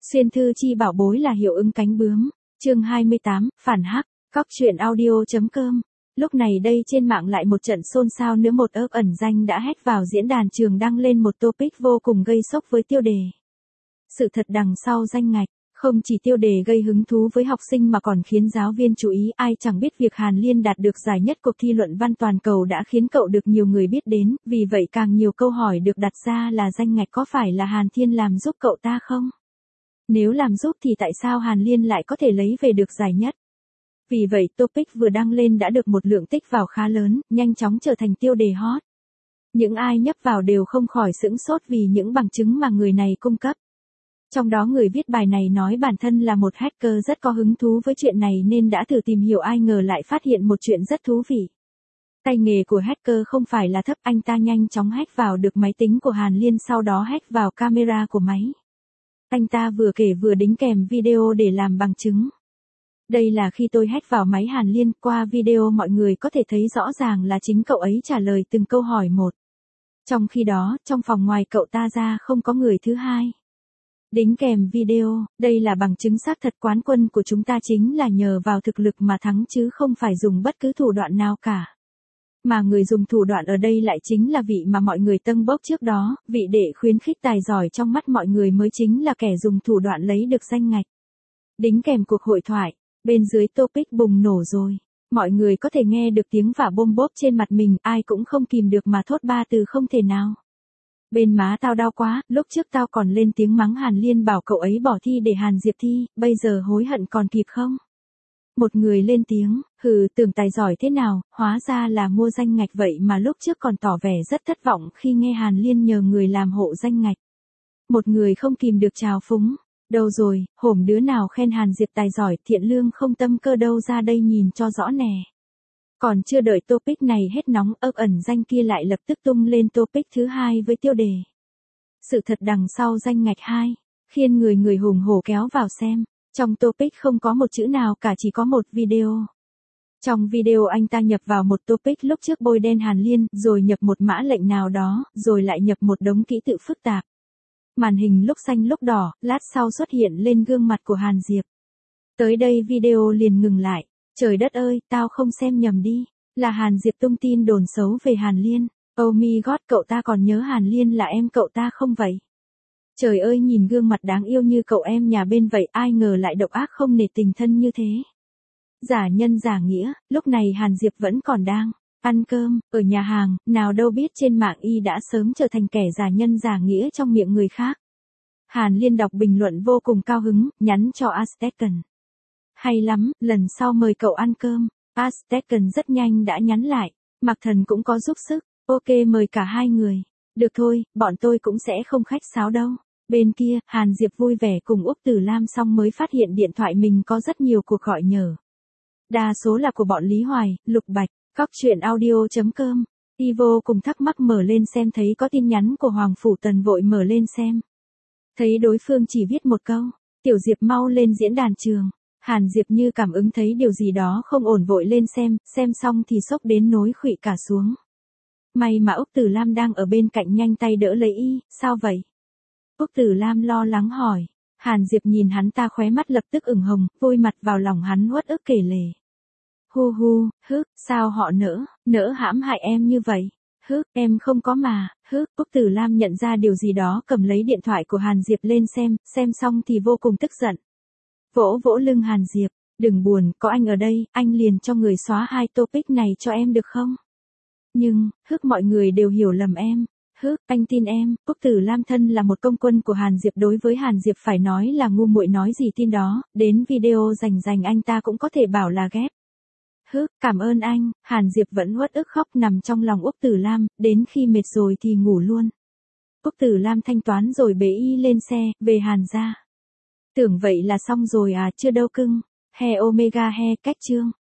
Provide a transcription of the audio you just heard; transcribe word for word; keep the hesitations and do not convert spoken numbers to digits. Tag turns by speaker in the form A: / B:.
A: Xuyên thư chi bảo bối là hiệu ứng cánh bướm. Chương hai mươi tám, phản hắc, cóc truyện audio.com. Lúc này đây trên mạng lại một trận xôn xao nữa, một ớp ẩn danh đã hét vào diễn đàn trường đăng lên một topic vô cùng gây sốc với tiêu đề. Sự thật đằng sau danh ngạch, không chỉ tiêu đề gây hứng thú với học sinh mà còn khiến giáo viên chú ý. Ai chẳng biết việc Hàn Liên đạt được giải nhất cuộc thi luận văn toàn cầu đã khiến cậu được nhiều người biết đến, vì vậy càng nhiều câu hỏi được đặt ra là danh ngạch có phải là Hàn Thiên làm giúp cậu ta không? Nếu làm giúp thì tại sao Hàn Liên lại có thể lấy về được giải nhất? Vì vậy topic vừa đăng lên đã được một lượng tích vào khá lớn, nhanh chóng trở thành tiêu đề hot. Những ai nhấp vào đều không khỏi sửng sốt vì những bằng chứng mà người này cung cấp. Trong đó người viết bài này nói bản thân là một hacker rất có hứng thú với chuyện này nên đã thử tìm hiểu, ai ngờ lại phát hiện một chuyện rất thú vị. Tay nghề của hacker không phải là thấp, anh ta nhanh chóng hack vào được máy tính của Hàn Liên, sau đó hack vào camera của máy. Anh ta vừa kể vừa đính kèm video để làm bằng chứng. Đây là khi tôi hack vào máy Hàn Liên, qua video mọi người có thể thấy rõ ràng là chính cậu ấy trả lời từng câu hỏi một. Trong khi đó, trong phòng ngoài cậu ta ra không có người thứ hai. Đính kèm video, đây là bằng chứng xác thật, quán quân của chúng ta chính là nhờ vào thực lực mà thắng chứ không phải dùng bất cứ thủ đoạn nào cả. Mà người dùng thủ đoạn ở đây lại chính là vị mà mọi người tâng bốc trước đó, vị để khuyến khích tài giỏi trong mắt mọi người mới chính là kẻ dùng thủ đoạn lấy được danh ngạch. Đính kèm cuộc hội thoại, bên dưới topic bùng nổ rồi. Mọi người có thể nghe được tiếng vả bôm bốp trên mặt mình, ai cũng không kìm được mà thốt ba từ không thể nào. Bên má tao đau quá, lúc trước tao còn lên tiếng mắng Hàn Liên bảo cậu ấy bỏ thi để Hàn Diệp thi, bây giờ hối hận còn kịp không? Một người lên tiếng, hừ, tưởng tài giỏi thế nào, hóa ra là mua danh ngạch vậy mà lúc trước còn tỏ vẻ rất thất vọng khi nghe Hàn Liên nhờ người làm hộ danh ngạch. Một người không kìm được trào phúng, đâu rồi, hổm đứa nào khen Hàn Diệp tài giỏi, thiện lương không tâm cơ đâu, ra đây nhìn cho rõ nè. Còn chưa đợi topic này hết nóng, ấp ẩn danh kia lại lập tức tung lên topic thứ hai với tiêu đề. Sự thật đằng sau danh ngạch hai, khiến người người hùng hổ kéo vào xem. Trong topic không có một chữ nào cả, chỉ có một video. Trong video anh ta nhập vào một topic lúc trước bôi đen Hàn Liên, rồi nhập một mã lệnh nào đó, rồi lại nhập một đống ký tự phức tạp. Màn hình lúc xanh lúc đỏ, lát sau xuất hiện lên gương mặt của Hàn Diệp. Tới đây video liền ngừng lại. Trời đất ơi, tao không xem nhầm đi. Là Hàn Diệp tung tin đồn xấu về Hàn Liên. Oh my god, cậu ta còn nhớ Hàn Liên là em cậu ta không vậy? Trời ơi, nhìn gương mặt đáng yêu như cậu em nhà bên vậy, ai ngờ lại độc ác không nể tình thân như thế. Giả nhân giả nghĩa, lúc này Hàn Diệp vẫn còn đang ăn cơm, ở nhà hàng, nào đâu biết trên mạng y đã sớm trở thành kẻ giả nhân giả nghĩa trong miệng người khác. Hàn Liên đọc bình luận vô cùng cao hứng, nhắn cho Aztecan. Hay lắm, lần sau mời cậu ăn cơm. Aztecan rất nhanh đã nhắn lại, Mạc Thần cũng có giúp sức, ok mời cả hai người. Được thôi, bọn tôi cũng sẽ không khách sáo đâu. Bên kia, Hàn Diệp vui vẻ cùng Úc Tử Lam xong mới phát hiện điện thoại mình có rất nhiều cuộc gọi nhờ. Đa số là của bọn Lý Hoài, Lục Bạch, cóc truyện audio.com. Y vô cùng thắc mắc mở lên xem thấy có tin nhắn của Hoàng Phủ Tần vội mở lên xem. Thấy đối phương chỉ viết một câu, Tiểu Diệp mau lên diễn đàn trường. Hàn Diệp như cảm ứng thấy điều gì đó không ổn vội lên xem, xem xong thì sốc đến nối khuỵu cả xuống. May mà Úc Tử Lam đang ở bên cạnh nhanh tay đỡ lấy y, sao vậy? Úc Tử Lam lo lắng hỏi. Hàn Diệp nhìn hắn ta khóe mắt lập tức ửng hồng, vôi mặt vào lòng hắn uất ức kể lể. Hu hu, hức, sao họ nỡ, nỡ hãm hại em như vậy? Hức, em không có mà, hức. Úc Tử Lam nhận ra điều gì đó, cầm lấy điện thoại của Hàn Diệp lên xem, xem xong thì vô cùng tức giận. Vỗ vỗ lưng Hàn Diệp, đừng buồn, có anh ở đây, anh liền cho người xóa hai topic này cho em được không? Nhưng, hức, mọi người đều hiểu lầm em. Hức, anh tin em. Úc Tử Lam thân là một công quân của Hàn Diệp, đối với Hàn Diệp phải nói là ngu muội nói gì tin đó, đến video rành rành anh ta cũng có thể bảo là ghép. Hức, cảm ơn anh. Hàn Diệp vẫn uất ức khóc nằm trong lòng Úc Tử Lam, đến khi mệt rồi thì ngủ luôn. Úc Tử Lam thanh toán rồi bế y lên xe, về Hàn gia. Tưởng vậy là xong rồi à, chưa đâu cưng. He omega he, cách chương.